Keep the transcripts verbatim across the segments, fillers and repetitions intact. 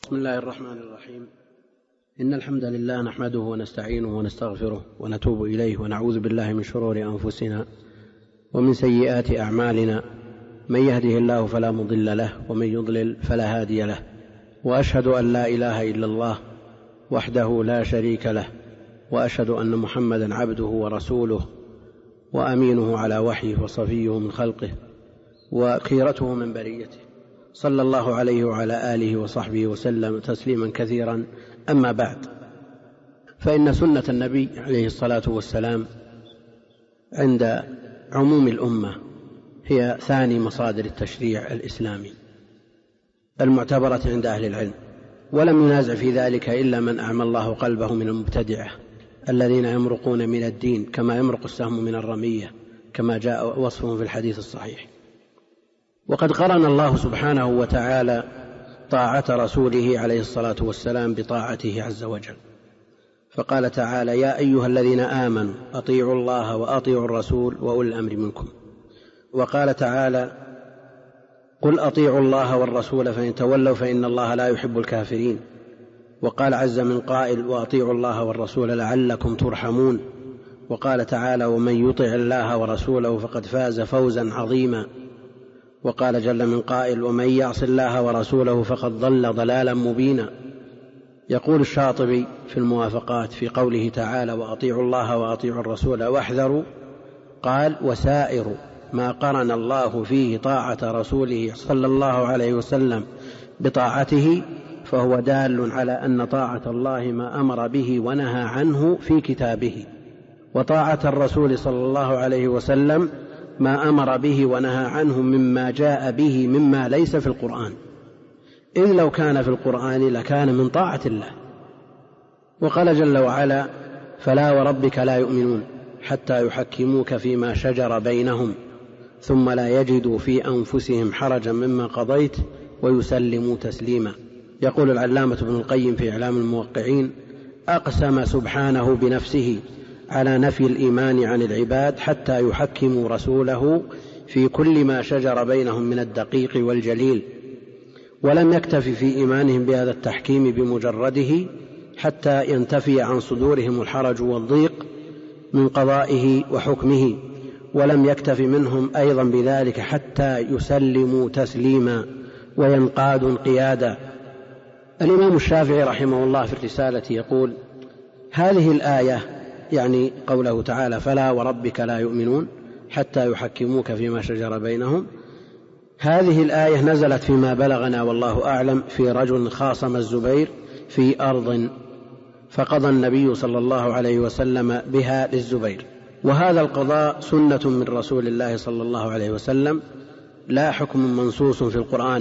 بسم الله الرحمن الرحيم. إن الحمد لله نحمده ونستعينه ونستغفره ونتوب إليه ونعوذ بالله من شرور أنفسنا ومن سيئات أعمالنا، من يهده الله فلا مضل له ومن يضلل فلا هادي له، وأشهد أن لا إله إلا الله وحده لا شريك له، وأشهد أن محمدا عبده ورسوله وأمينه على وحيه وصفيه من خلقه وخيرته من بريته، صلى الله عليه وعلى آله وصحبه وسلم تسليما كثيرا. أما بعد، فإن سنة النبي عليه الصلاة والسلام عند عموم الأمة هي ثاني مصادر التشريع الإسلامي المعتبرة عند أهل العلم، ولم ينازع في ذلك إلا من أعمى الله قلبه من المبتدعة الذين يمرقون من الدين كما يمرق السهم من الرمية، كما جاء وصفهم في الحديث الصحيح. وقد قرن الله سبحانه وتعالى طاعة رسوله عليه الصلاة والسلام بطاعته عز وجل، فقال تعالى: يا أيها الذين آمنوا أطيعوا الله وأطيعوا الرسول وأولي الأمر منكم. وقال تعالى: قل أطيعوا الله والرسول فإن تولوا فإن الله لا يحب الكافرين. وقال عز من قائل: وأطيعوا الله والرسول لعلكم ترحمون. وقال تعالى: ومن يطع الله ورسوله فقد فاز فوزا عظيما. وقال جل من قائل: ومن يعص الله ورسوله فقد ضل ضلالا مبينا. يقول الشاطبي في الموافقات في قوله تعالى: وأطيعوا الله وأطيعوا الرسول واحذروا، قال: وسائر ما قرن الله فيه طاعة رسوله صلى الله عليه وسلم بطاعته فهو دال على أن طاعة الله ما أمر به ونهى عنه في كتابه، وطاعة الرسول صلى الله عليه وسلم ما أمر به ونهى عنه مما جاء به مما ليس في القرآن، إذ لو كان في القرآن لكان من طاعة الله. وقال جل وعلا: فلا وربك لا يؤمنون حتى يحكموك فيما شجر بينهم ثم لا يجدوا في أنفسهم حرجا مما قضيت ويسلموا تسليما. يقول العلامة ابن القيم في إعلام الموقعين: أقسم سبحانه بنفسه على نفي الإيمان عن العباد حتى يحكموا رسوله في كل ما شجر بينهم من الدقيق والجليل، ولم يكتف في إيمانهم بهذا التحكيم بمجرده حتى ينتفي عن صدورهم الحرج والضيق من قضائه وحكمه، ولم يكتف منهم أيضا بذلك حتى يسلموا تسليما وينقادوا انقيادا. الإمام الشافعي رحمه الله في الرسالة يقول: هذه الآية، يعني قوله تعالى: فلا وربك لا يؤمنون حتى يحكموك فيما شجر بينهم، هذه الآية نزلت فيما بلغنا والله أعلم في رجل خاصم الزبير في أرض، فقضى النبي صلى الله عليه وسلم بها للزبير، وهذا القضاء سنة من رسول الله صلى الله عليه وسلم لا حكم منصوص في القرآن،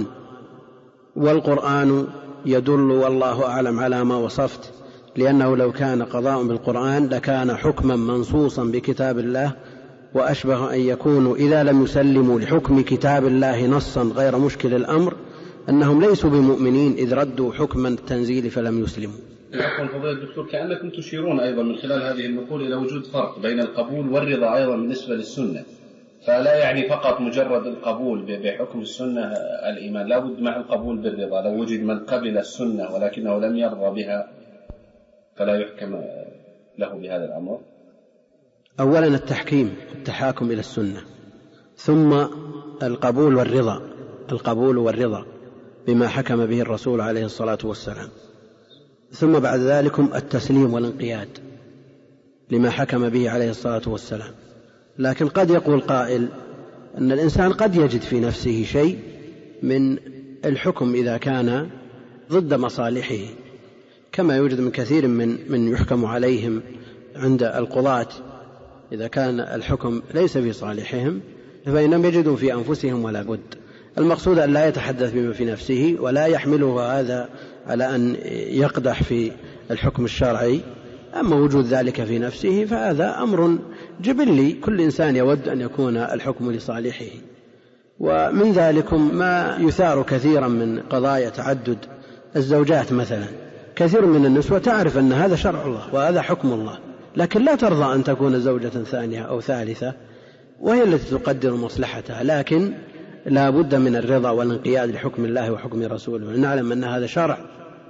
والقرآن يدل والله أعلم على ما وصفت، لأنه لو كان قضاء بالقرآن لكان حكما منصوصا بكتاب الله، وأشبه أن يكونوا إذا لم يسلموا لحكم كتاب الله نصا غير مشكل الأمر أنهم ليسوا بمؤمنين إذ ردوا حكما التنزيل فلم يسلموا. يقول فضيلة الدكتور: كأنكم تشيرون أيضا من خلال هذه النقول إلى وجود فرق بين القبول والرضا أيضا بالنسبة للسنة، فلا يعني فقط مجرد القبول بحكم السنة الإيمان، لا بد مع القبول بالرضا. لو وجد من قبل السنة ولكنه لم يرضى بها فلا يحكم له بهذا الأمر. أولا التحكيم، التحاكم إلى السنة، ثم القبول والرضا، القبول والرضا بما حكم به الرسول عليه الصلاة والسلام، ثم بعد ذلك التسليم والانقياد لما حكم به عليه الصلاة والسلام. لكن قد يقول قائل أن الإنسان قد يجد في نفسه شيء من الحكم إذا كان ضد مصالحه، كما يوجد من كثير من من يحكم عليهم عند القضاة، إذا كان الحكم ليس في صالحهم فإنهم يجدون في أنفسهم ولا بد. المقصود أن لا يتحدث بما في نفسه ولا يحمله هذا على أن يقدح في الحكم الشرعي، أما وجود ذلك في نفسه فهذا أمر جبلي، كل إنسان يود أن يكون الحكم لصالحه. ومن ذلك ما يثار كثيرا من قضايا تعدد الزوجات مثلا، كثير من النسوة تعرف أن هذا شرع الله وهذا حكم الله، لكن لا ترضى أن تكون زوجة ثانية أو ثالثة، وهي التي تقدر مصلحتها، لكن لا بد من الرضا والانقياد لحكم الله وحكم رسوله. نعلم أن هذا شرع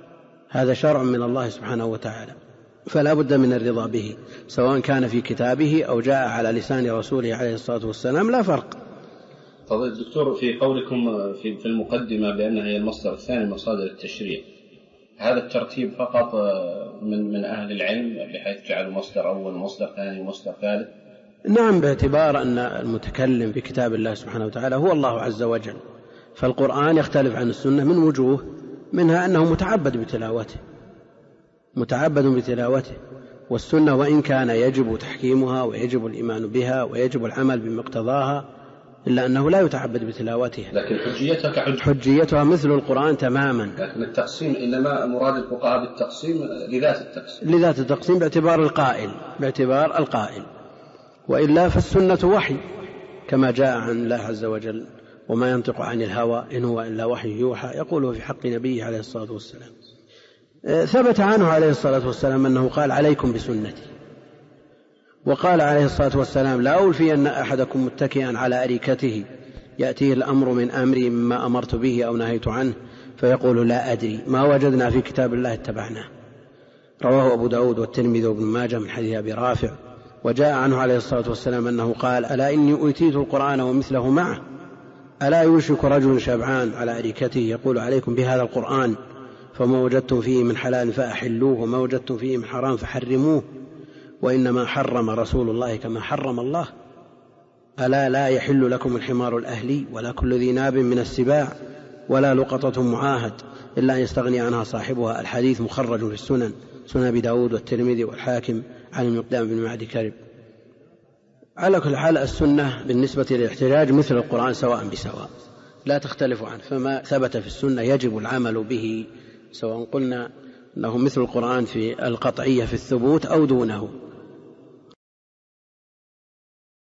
هذا شرع من الله سبحانه وتعالى، فلا بد من الرضا به سواء كان في كتابه أو جاء على لسان رسوله عليه الصلاة والسلام، لا فرق. فضيلة الدكتور، في قولكم في المقدمة بأنها هي المصدر الثاني من مصادر التشريع، هذا الترتيب فقط من من أهل العلم بحيث جعلوا مصدر أول ومصدر ثاني ومصدر ثالث؟ نعم، باعتبار أن المتكلم في كتاب الله سبحانه وتعالى هو الله عز وجل، فالقرآن يختلف عن السنة من وجوه، منها أنه متعبد بتلاوته متعبد بتلاوته والسنة وإن كان يجب تحكيمها ويجب الإيمان بها ويجب العمل بمقتضاها، إلا أنه لا يتعبد بتلاوتها، لكن حجيتها كحج حجيتها مثل القرآن تماما. لكن التقسيم إنما مراد الفقهاء بالتقسيم لذات التقسيم لذات التقسيم باعتبار القائل باعتبار القائل وإلا فالسنة وحي كما جاء عن الله عز وجل: وما ينطق عن الهوى إن هو إلا وحي يوحى، يقوله في حق نبيه عليه الصلاة والسلام. ثبت عنه عليه الصلاة والسلام أنه قال: عليكم بسنتي. وقال عليه الصلاة والسلام: لا ألفي أن أحدكم متكئا على أريكته يأتيه الأمر من أمري مما أمرت به أو نهيت عنه فيقول: لا أدري، ما وجدنا في كتاب الله اتبعناه. رواه أبو داود والترمذي وابن ماجه من حديث أبي رافع. وجاء عنه عليه الصلاة والسلام أنه قال: ألا إني أوتيت القرآن ومثله معه، ألا يوشك رجل شبعان على أريكته يقول: عليكم بهذا القرآن، فما وجدتم فيه من حلال فأحلوه وما وجدتم فيه من حرام فحرموه، وإنما حرم رسول الله كما حرم الله. ألا لا يحل لكم الحمار الأهلي ولا كل ذي ناب من السباع ولا لقطة معاهد إلا أن يستغني عنها صاحبها. الحديث مخرج في السنن، سنن أبي داود والترمذي والحاكم عن المقدام بن معدي كرب. على كل حال السنة بالنسبة للاحتجاج مثل القرآن سواء بسواء، لا تختلف عنه، فما ثبت في السنة يجب العمل به، سواء قلنا أنه مثل القرآن في القطعية في الثبوت أو دونه.